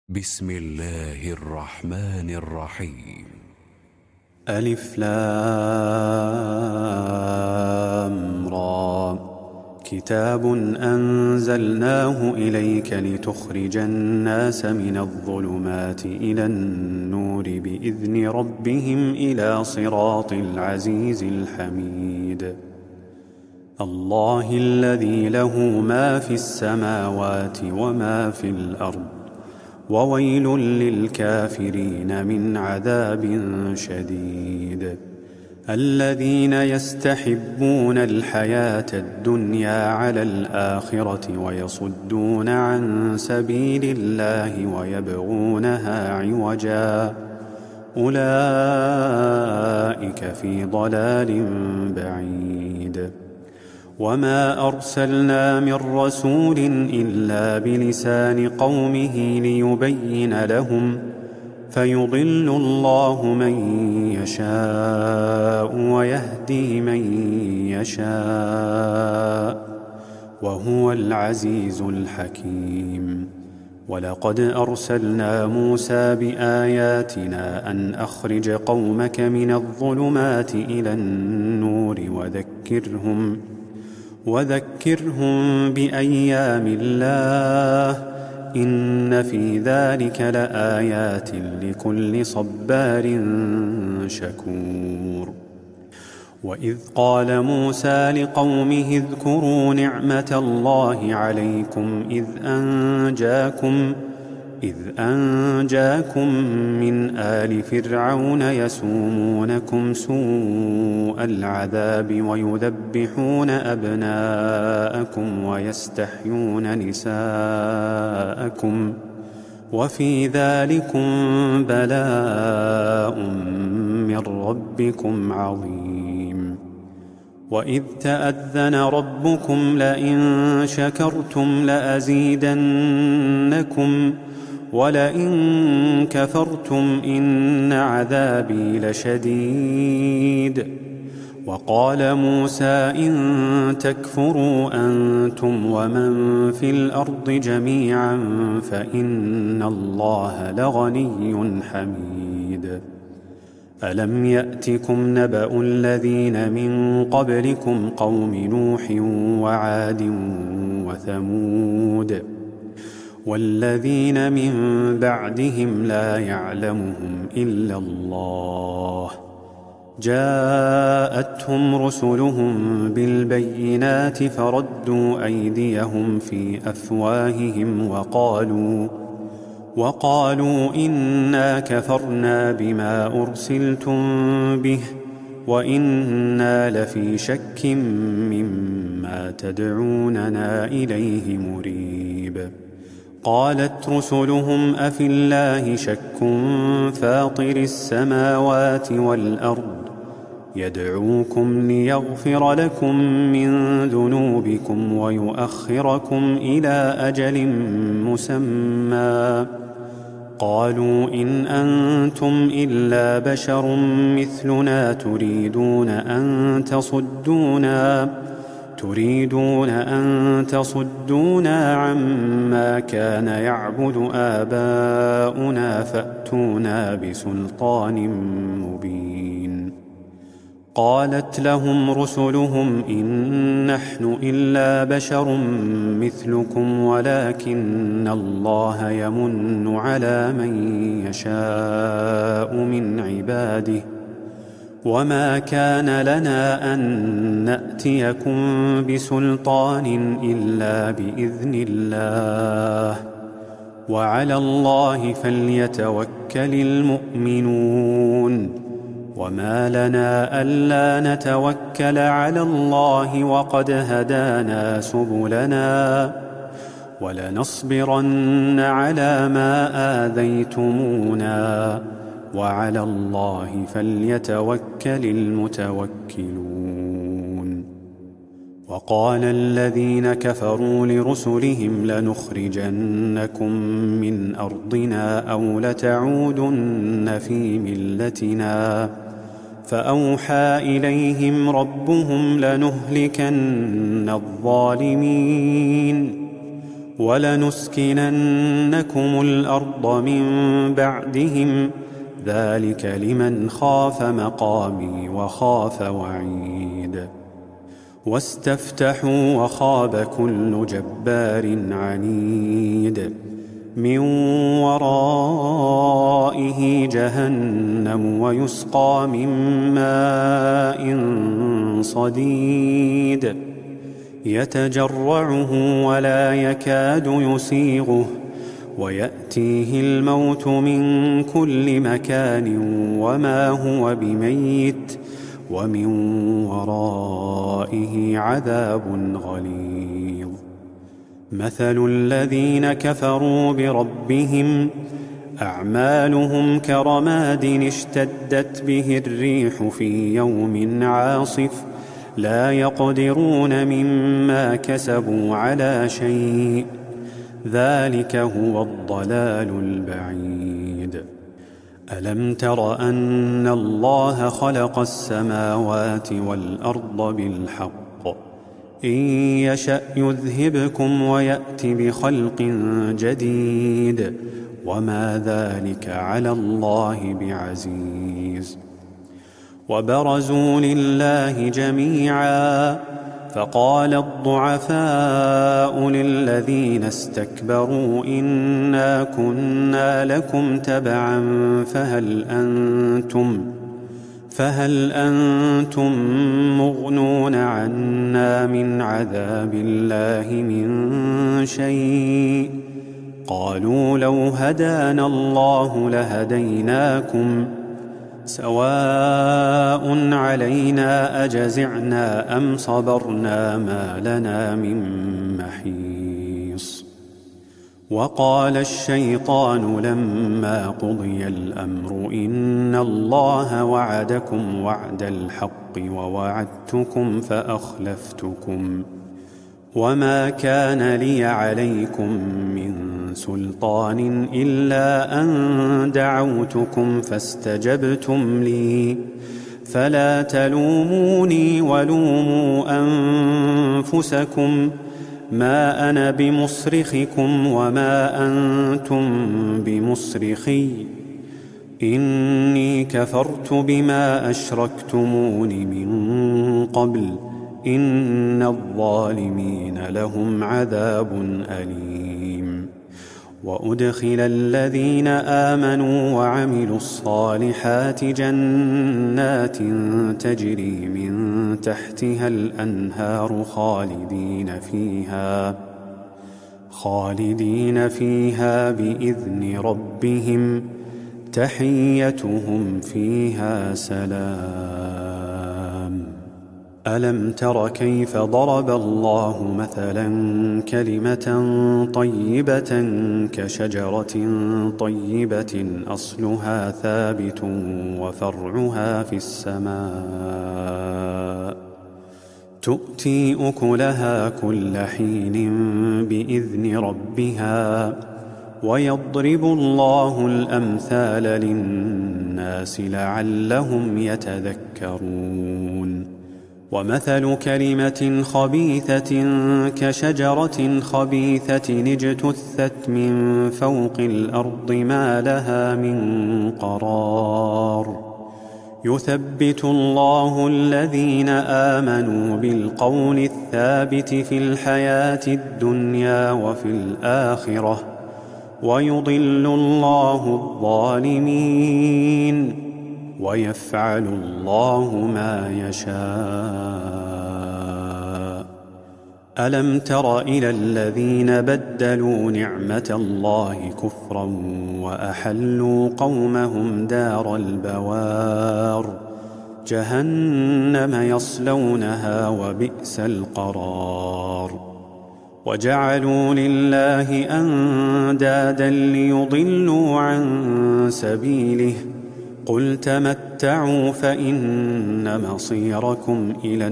بسم الله الرحمن الرحيم. ألف لام را. كتاب أنزلناه إليك لتخرج الناس من الظلمات إلى النور بإذن ربهم إلى صراط العزيز الحميد. الله الذي له ما في السماوات وما في الأرض، وويل للكافرين من عذاب شديد. الذين يستحبون الحياة الدنيا على الآخرة ويصدون عن سبيل الله ويبغونها عوجا، أولئك في ضلال بعيد. وما أرسلنا من رسول إلا بلسان قومه ليبين لهم، فيضل الله من يشاء ويهدي من يشاء، وهو العزيز الحكيم. ولقد أرسلنا موسى بآياتنا أن أخرج قومك من الظلمات إلى النور وذكرهم بأيام الله، إن في ذلك لآيات لكل صبار شكور. وإذ قال موسى لقومه اذكروا نعمة الله عليكم إذ أنجاكم من آل فرعون يسومونكم سوء العذاب ويذبحون أبناءكم ويستحيون نساءكم، وفي ذلكم بلاء من ربكم عظيم. وإذ تأذن ربكم لئن شكرتم لأزيدنكم ولئن كفرتم إن عذابي لشديد. وقال موسى إن تكفروا أنتم ومن في الأرض جميعا فإن الله لغني حميد. ألم يأتكم نبأ الذين من قبلكم قوم نوح وعاد وثمود والذين من بعدهم لا يعلمهم إلا الله، جاءتهم رسلهم بالبينات فردوا أيديهم في أفواههم وقالوا إنا كفرنا بما أرسلتم به وإنا لفي شك مما تدعوننا إليه مريب. قالت رسلهم أفي الله شك فاطر السماوات والأرض يدعوكم ليغفر لكم من ذنوبكم ويؤخركم إلى أجل مسمى، قالوا إن أنتم إلا بشر مثلنا تريدون أن تصدونا عما كان يعبد آباؤنا فأتونا بسلطان مبين. قالت لهم رسلهم إن نحن إلا بشر مثلكم ولكن الله يمن على من يشاء من عباده، وما كان لنا أن نأتيكم بسلطان إلا بإذن الله، وعلى الله فليتوكل المؤمنون. وما لنا ألا نتوكل على الله وقد هدانا سبلنا، ولنصبرن على ما آذيتمونا، وعلى الله فليتوكل المتوكلون. وقال الذين كفروا لرسلهم لنخرجنكم من أرضنا أو لتعودن في ملتنا، فأوحى إليهم ربهم لنهلكن الظالمين ولنسكننكم الأرض من بعدهم ذلك لمن خاف مقامي وخاف وعيد واستفتحوا وخاب كل جبار عنيد من ورائه جهنم ويسقى من ماء صديد يتجرعه ولا يكاد يسيغه ويأتيه الموت من كل مكان وما هو بميت ومن ورائه عذاب غليظ مثل الذين كفروا بربهم أعمالهم كرماد اشتدت به الريح في يوم عاصف لا يقدرون مما كسبوا على شيء ذلك هو الضلال البعيد ألم تر أن الله خلق السماوات والأرض بالحق إن يشأ يذهبكم ويأت بخلق جديد وما ذلك على الله بعزيز وبرزوا لله جميعا فقال الضعفاء للذين استكبروا إنا كنا لكم تبعا فهل أنتم مغنون عنا من عذاب الله من شيء قالوا لو هدانا الله لهديناكم سواء علينا أجزعنا أم صبرنا ما لنا من محيص وقال الشيطان لما قضي الأمر إن الله وعدكم وعد الحق ووعدتكم فأخلفتكم وما كان لي عليكم من سلطان إلا أن دعوتكم فاستجبتم لي فلا تلوموني ولوموا أنفسكم ما أنا بمصرخكم وما أنتم بمصرخي إني كفرت بما أشركتمون من قبل إن الظالمين لهم عذاب أليم وأدخل الذين آمنوا وعملوا الصالحات جنات تجري من تحتها الأنهار خالدين فيها بإذن ربهم تحيتهم فيها سلام ألم تر كيف ضرب الله مثلا كلمة طيبة كشجرة طيبة أصلها ثابت وفرعها في السماء تؤتي أكلها كل حين بإذن ربها ويضرب الله الأمثال للناس لعلهم يتذكرون ومثل كلمة خبيثة كشجرة خبيثة اجتثت من فوق الأرض ما لها من قرار يثبت الله الذين آمنوا بالقول الثابت في الحياة الدنيا وفي الآخرة ويضل الله الظالمين ويفعل الله ما يشاء ألم تر إلى الذين بدلوا نعمة الله كفرا وأحلوا قومهم دار البوار جهنم يصلونها وبئس القرار وجعلوا لله أندادا ليضلوا عن سبيله قل تمتعوا فإن مصيركم إلى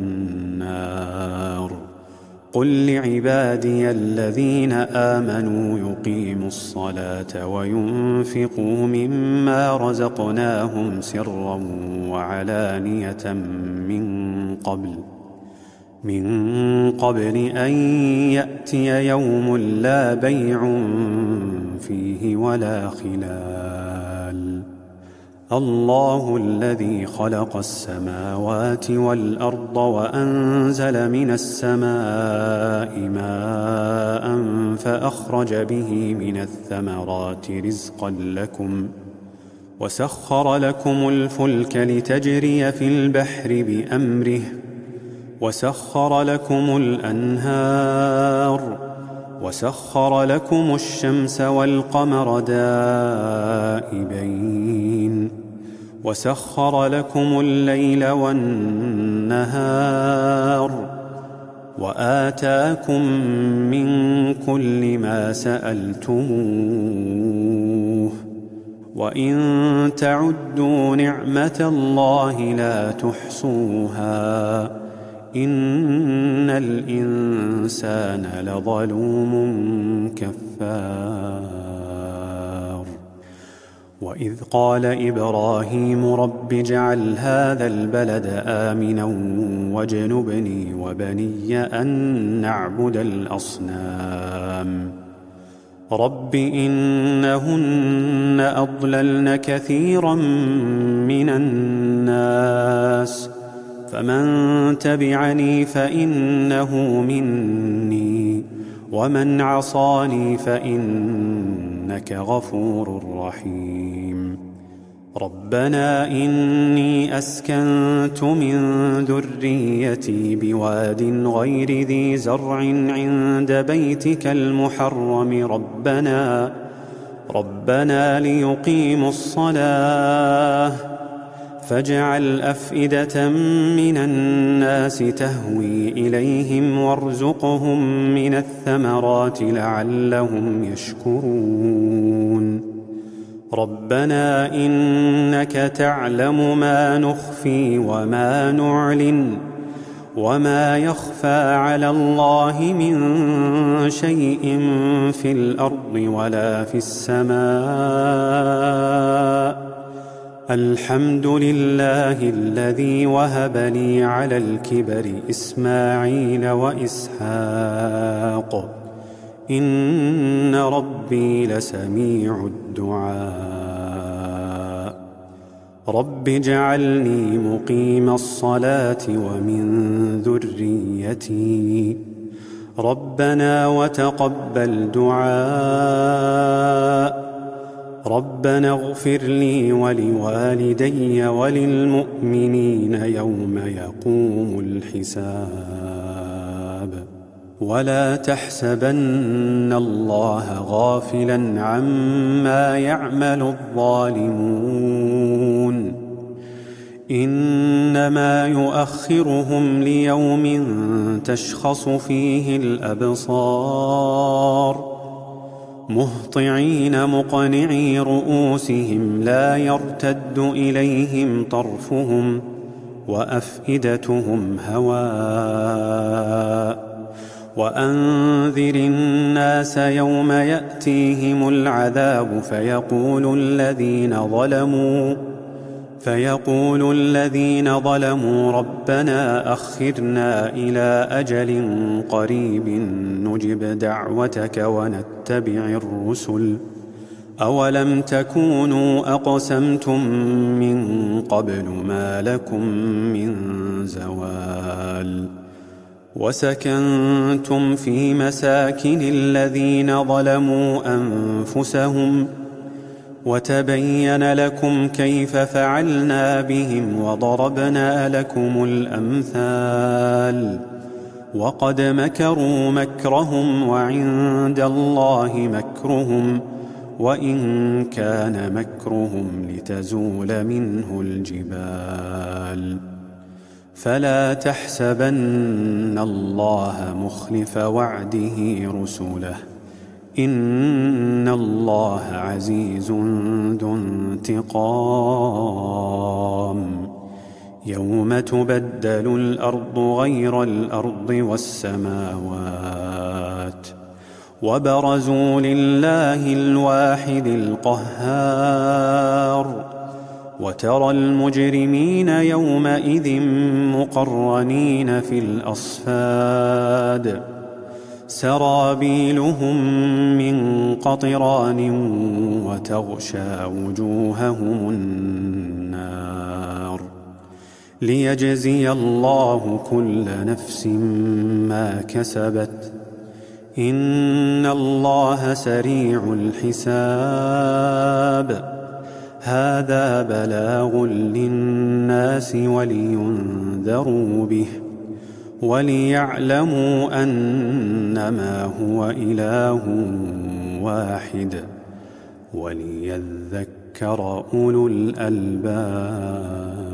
النار قل لعبادي الذين آمنوا يقيموا الصلاة وينفقوا مما رزقناهم سرا وعلانية من قبل أن يأتي يوم لا بيع فيه ولا خلال. الله الذي خلق السماوات والأرض وأنزل من السماء ماء فأخرج به من الثمرات رزقا لكم وسخر لكم الفلك لتجري في البحر بأمره وسخر لكم الأنهار وسخر لكم الشمس والقمر دائبين وسخر لكم الليل والنهار وآتاكم من كل ما سألتموه وإن تعدوا نعمة الله لا تحصوها إن الإنسان لظلوم كفار. وإذ قال إبراهيم رب اجعل هذا البلد آمنا واجنبني وبني أن نعبد الأصنام رب إنهن أضللن كثيرا من الناس فمن تبعني فإنه مني ومن عصاني فإنك غفور رحيم. ربنا إني أسكنت من ذريتي بواد غير ذي زرع عند بيتك المحرم ربنا ليقيموا الصلاة فاجعل أفئدة من الناس تهوي إليهم وارزقهم من الثمرات لعلهم يشكرون. ربنا إنك تعلم ما نخفي وما نعلن وما يخفى على الله من شيء في الأرض ولا في السماء. الحمد لله الذي وهب لي على الكبر إسماعيل وإسحاق إن ربي لسميع الدعاء. رب اجعلني مقيم الصلاة ومن ذريتي ربنا وتقبل دعاء. ربنا اغفر لي ولوالدي وللمؤمنين يوم يقوم الحساب. ولا تحسبن الله غافلا عما يعمل الظالمون إنما يؤخرهم ليوم تشخص فيه الأبصار مهطعين مقنعي رؤوسهم لا يرتد إليهم طرفهم وأفئدتهم هواء. وأنذر الناس يوم يأتيهم العذاب فيقول الذين ظلموا ربنا أخرنا إلى أجل قريب نجب دعوتك ونتبع الرسل أولم تكونوا أقسمتم من قبل ما لكم من زوال. وسكنتم في مساكن الذين ظلموا أنفسهم وتبين لكم كيف فعلنا بهم وضربنا لكم الأمثال. وقد مكروا مكرهم وعند الله مكرهم وإن كان مكرهم لتزول منه الجبال. فلا تحسبن الله مخلف وعده رسله إن الله عزيز ذو انتقام. يوم تبدل الأرض غير الأرض والسماوات وبرزوا لله الواحد القهار وترى المجرمين يومئذ مقرنين في الأصفاد سرابيلهم من قطران وتغشى وجوههم النار ليجزي الله كل نفس ما كسبت إن الله سريع الحساب هذا بلاغ للناس ولينذروا به وليعلموا أنما هو إله واحد وليذكر أولو الألباب.